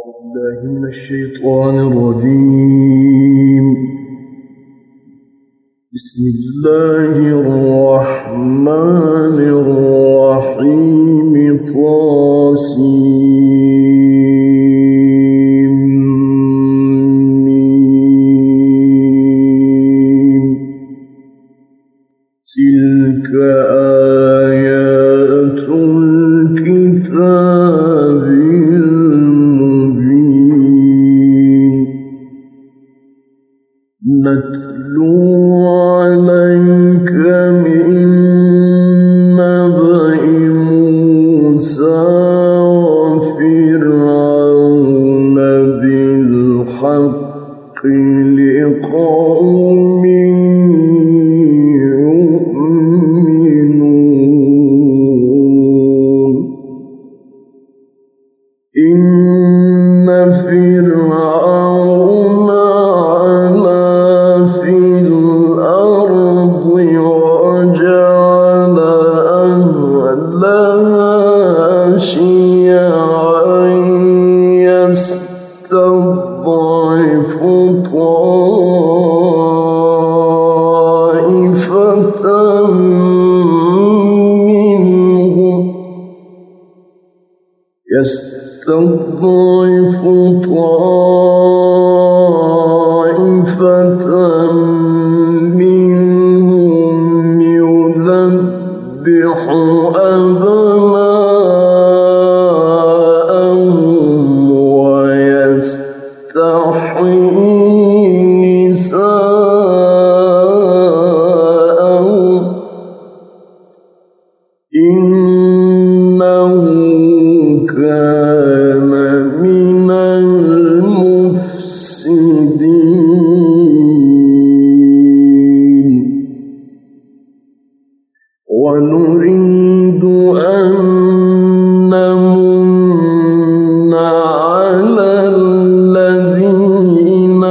بالله من الشيطان الرجيم. بسم الله الرحمن الرحيم. تلك آيات الكتاب المبين. نتلو عليك من نبأ موسى وفرعون بالحق لقوم يؤمنون. إن فرعون علا في الأرض وجعل أهلها شيعا يستضعف طائفة منهم يذبح أبناءهم ويستحيي نساءهم إنه كان من المفسدين. ونريد أن نمن على الذين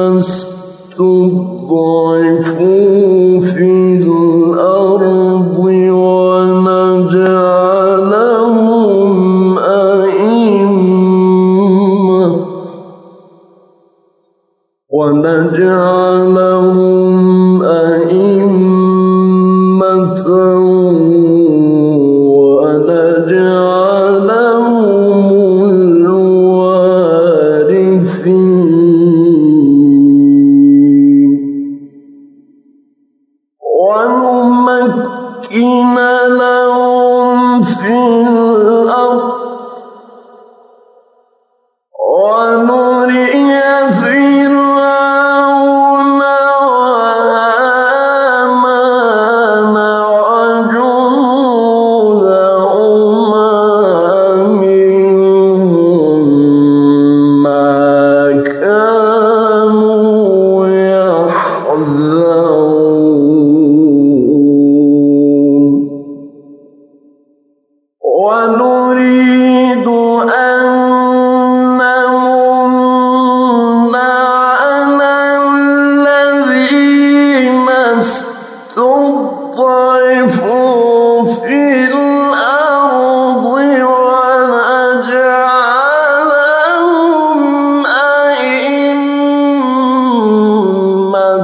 استضعفوا في الأرض ونجعلهم أئمة ونجعلهم الوارثين. ونمكن لهم في الأرض ونري فرعون وهامان وجنودهما منهم ما كانوا يحذرون. ونريد أن نمن على الذين استضعفوا في الأرض ونجعلهم أئمة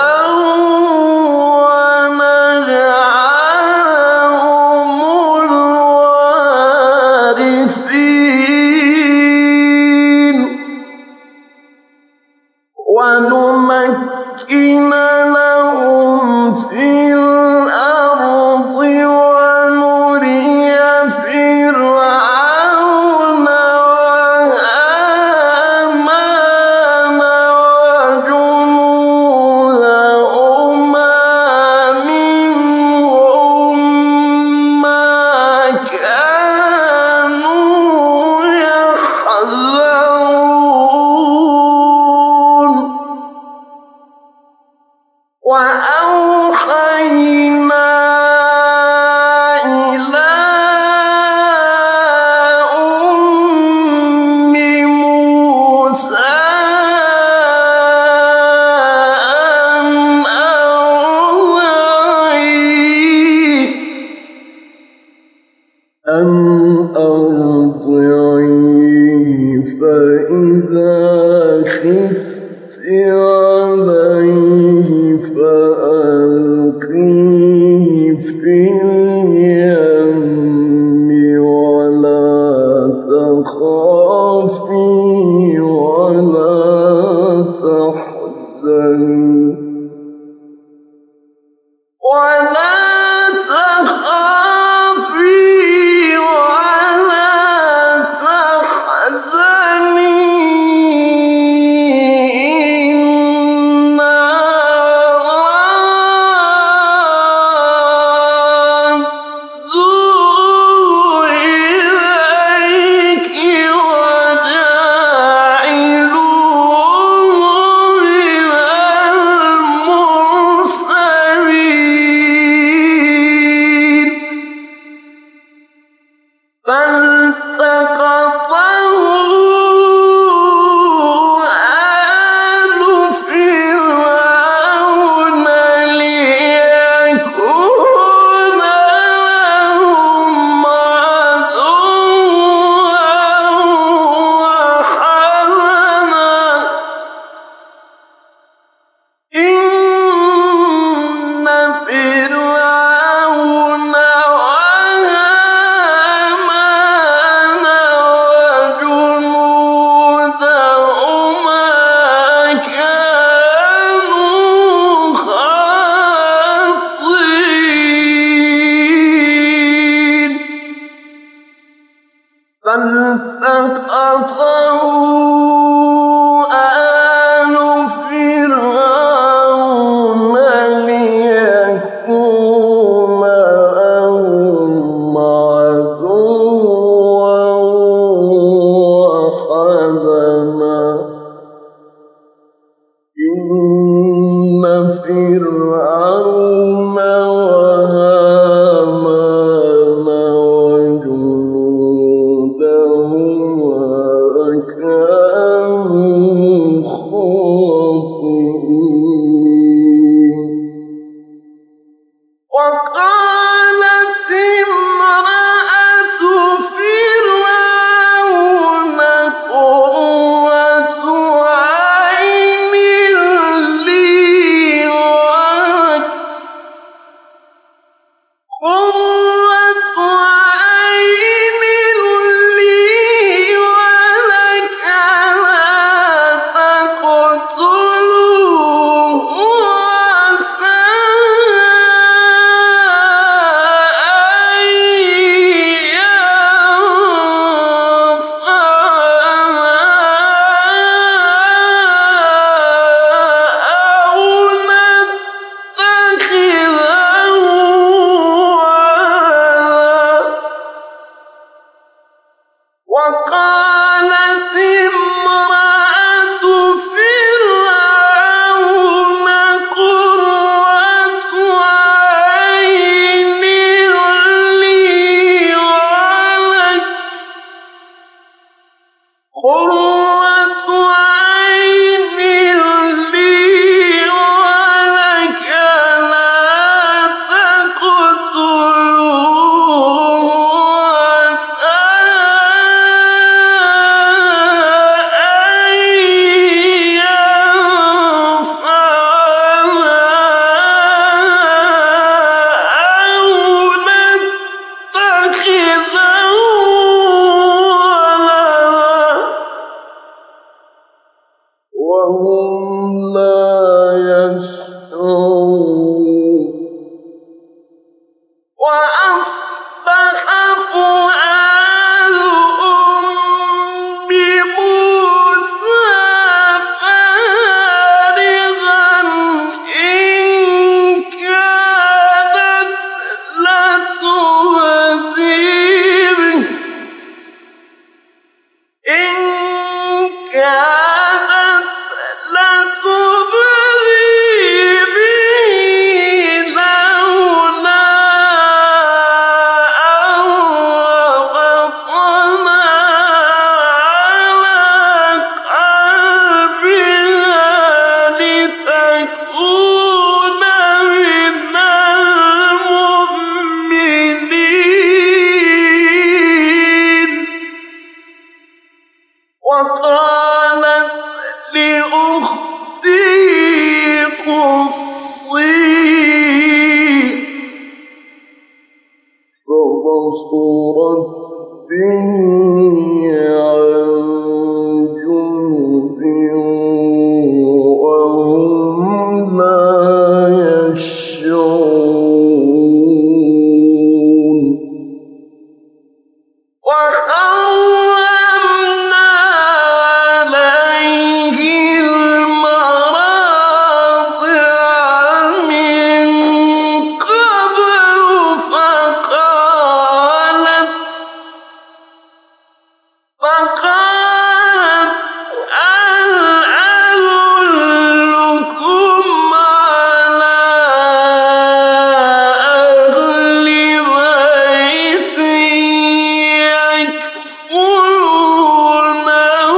ونمكن لهم في الأرض ونري فرعون وهامان وجنودهما منهم ما كانوا يحذرون. وأوحينا إلى أم موسى أن أرضعيه فإذا خفت عليه فألقيه في اليم ولا تخافي ولا تحزني وقال الصين فبصرت به عن جنب وهم لا يشعرون وحرمنا عليه المراضع من قبل فقالت هل أدلكم على أهل بيت يكفلونه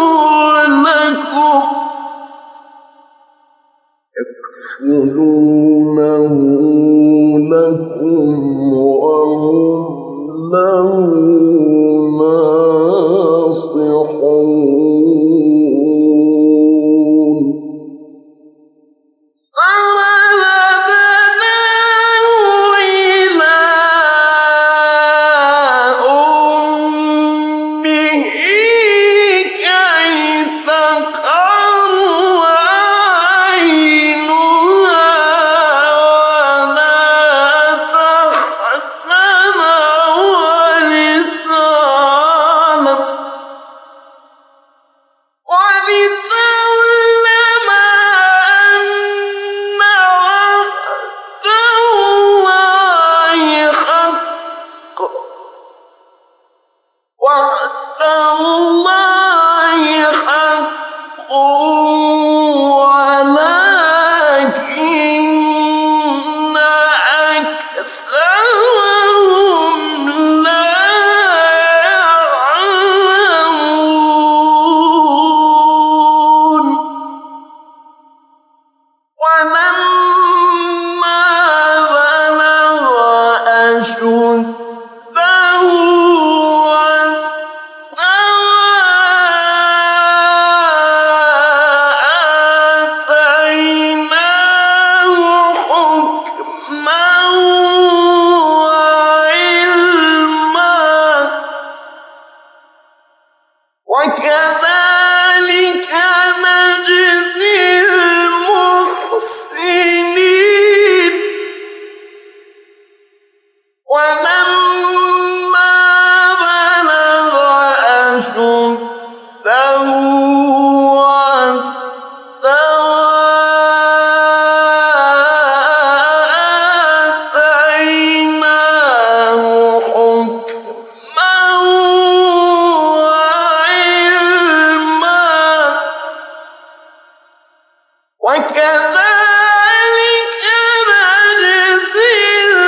لكم وهم له ناصحون فرددناه إلى أمه كي تقر عينها ولا تحزن ولتعلم أن وعد الله حق ولكن أكثرهم لا يعلمون ولما بلغ أشده واستوى آتيناه حكما وعلما وكذلك نجزي المحسنين ولما بلغ أشده واستوى آتيناه حكما وعلما وكذلك نجزي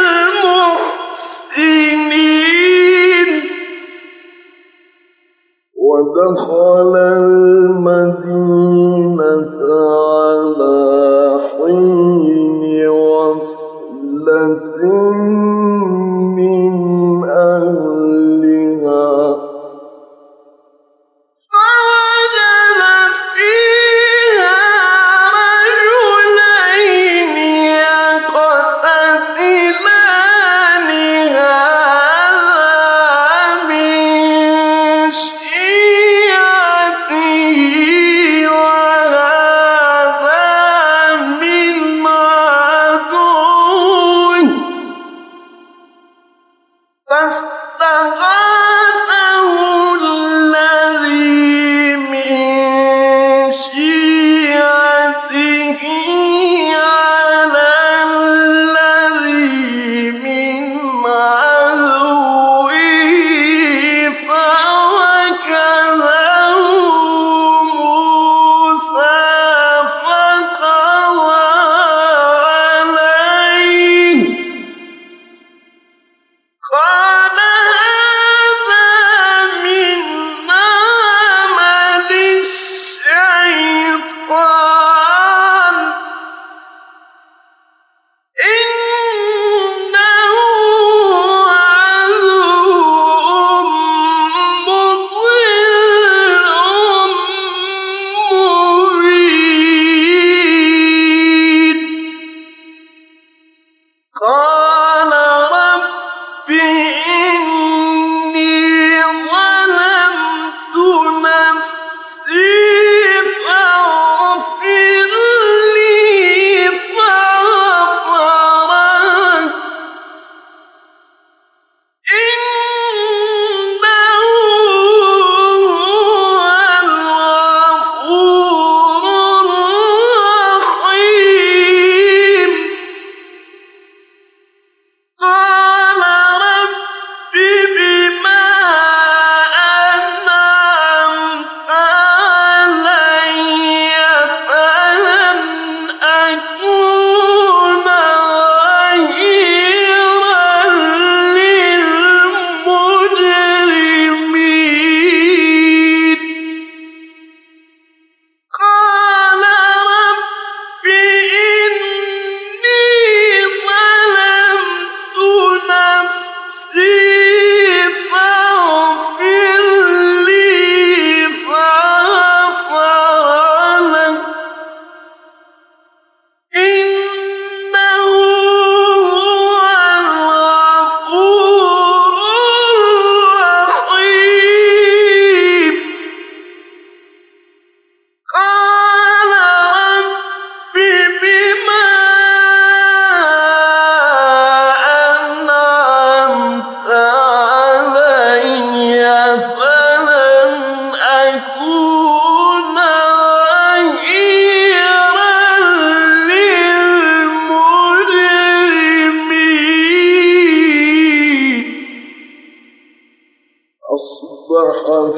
المحسنين ودخل المدينة على حين غفلة من أهلها فوجد فيها رجلين يقتتلان هذا من شيعته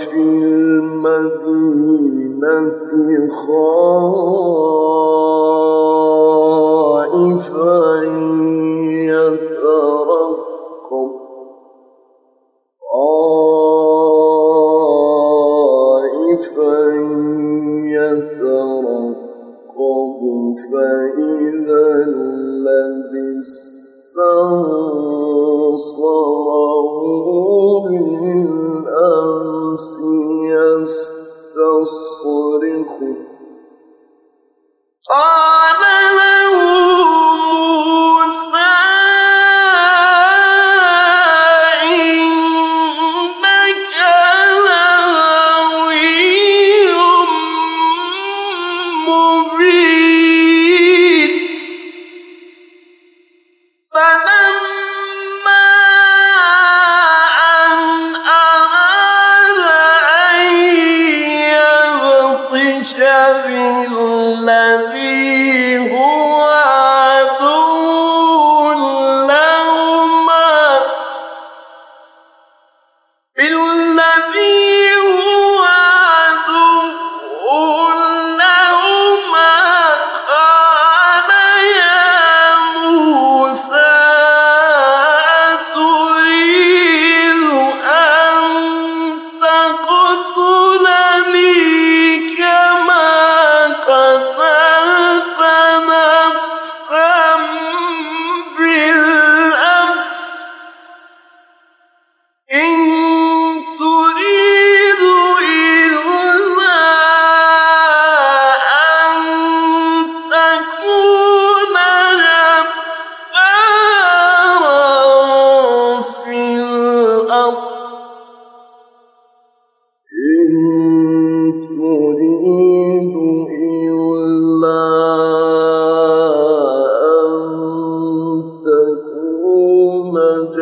في المدينة خائفا يترقب فإذا الذي استنصره بالأمس يستصرخه قال له موسى إنك لغوي مبين فلما أن أراد أن يبطش بالذي هو عدو لهما قال يا موسى أتريد أن تقتلني كما قتلت نفسا بالأمس إن تريد إلا أن تكون جبارا في الأرض إن تريد إلا أن تكون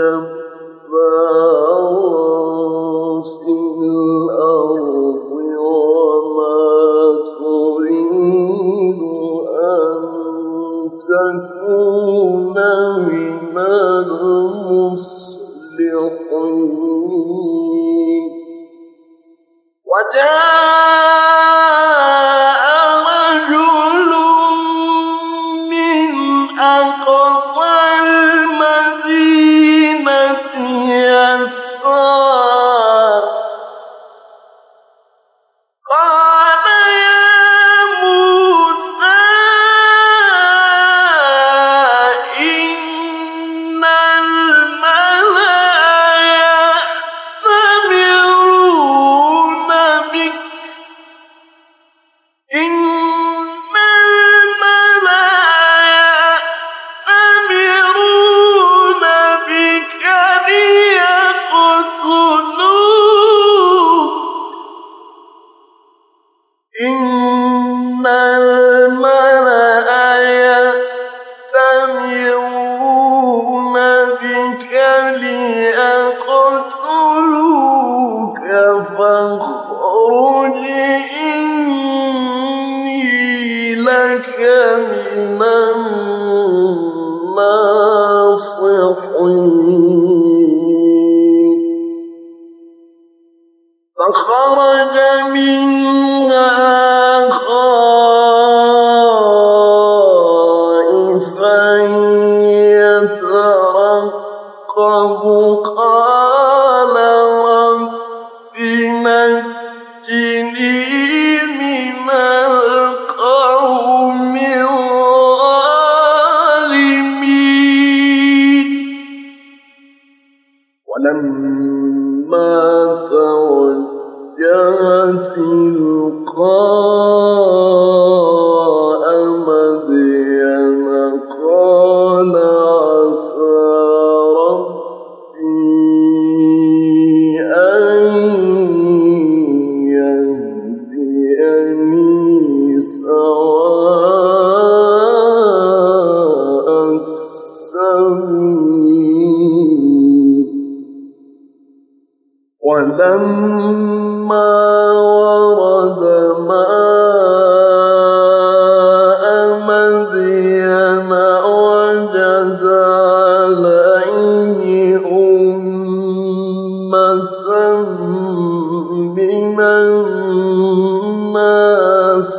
جبارا في الأرض وما تريد أن تكون من المصلحين وجاء رجل من أقصى المدينة يسعى قال يا موسى إن الملأ يأتمرون بك إن الملأ يأتمرون بك ليقتلوك فاخرج إني لك من الناصحين فخرج منها خائفا يترقب قال رب نجني من القوم الظالمين ولما توجه تلقاء مدين قال عسى ربي أن يهديني سواء السبيل ولما ورد ماء الناس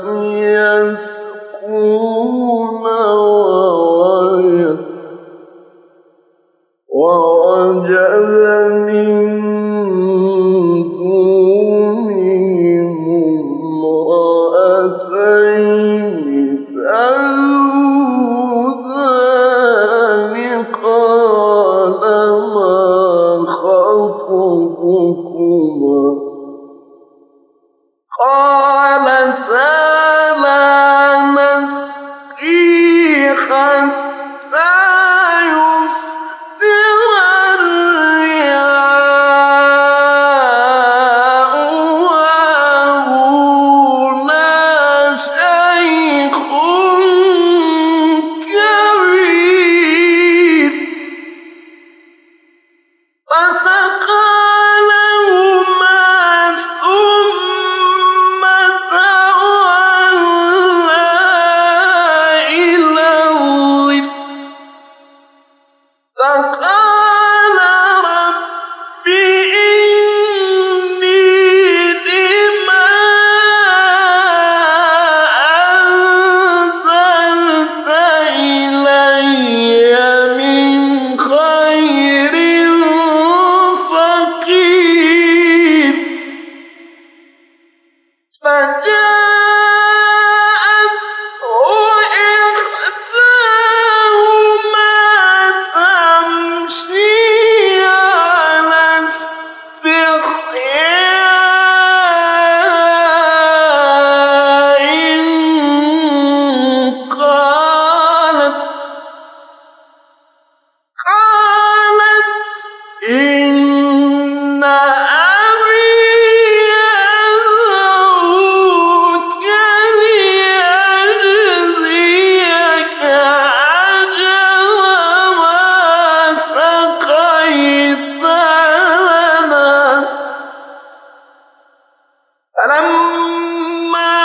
يسقون ووجد من دونهم امرأتين تذودان قال ما خطبكما قالتا لا نسقي حتى يصدر الرعاء وأبونا شيخ كبير فسقى لهما ثم تولى إلى الظل فقال رب إني لما أنزلت إلي من خير فقير فجاءته إحداهما تمشي على استحياء قالت إن أبي يدعوك ليجزيك أجر ما سقيت لنا فلما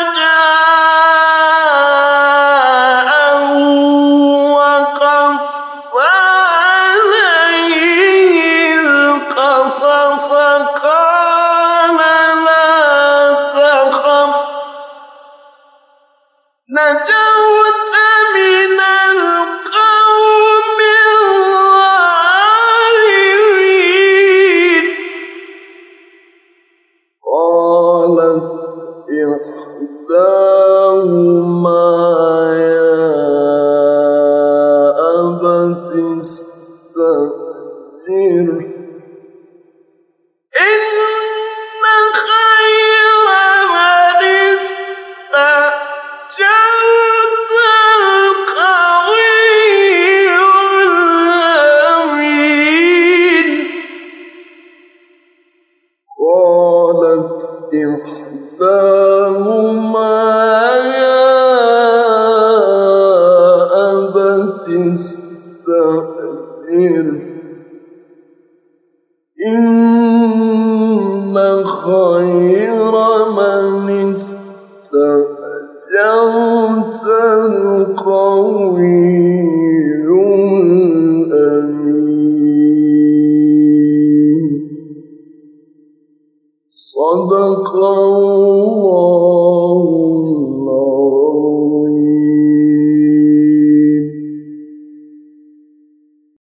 جاءه وقص عليه القصص قال لا تخف نجوت من القوم الظالمين قالت إحداهما يا أبت استأجره إن خير من استأجرت القوي الأمين قالت إحداهما يا أبت استأجره إن خير من استأجرت القوي الأمين صدق الله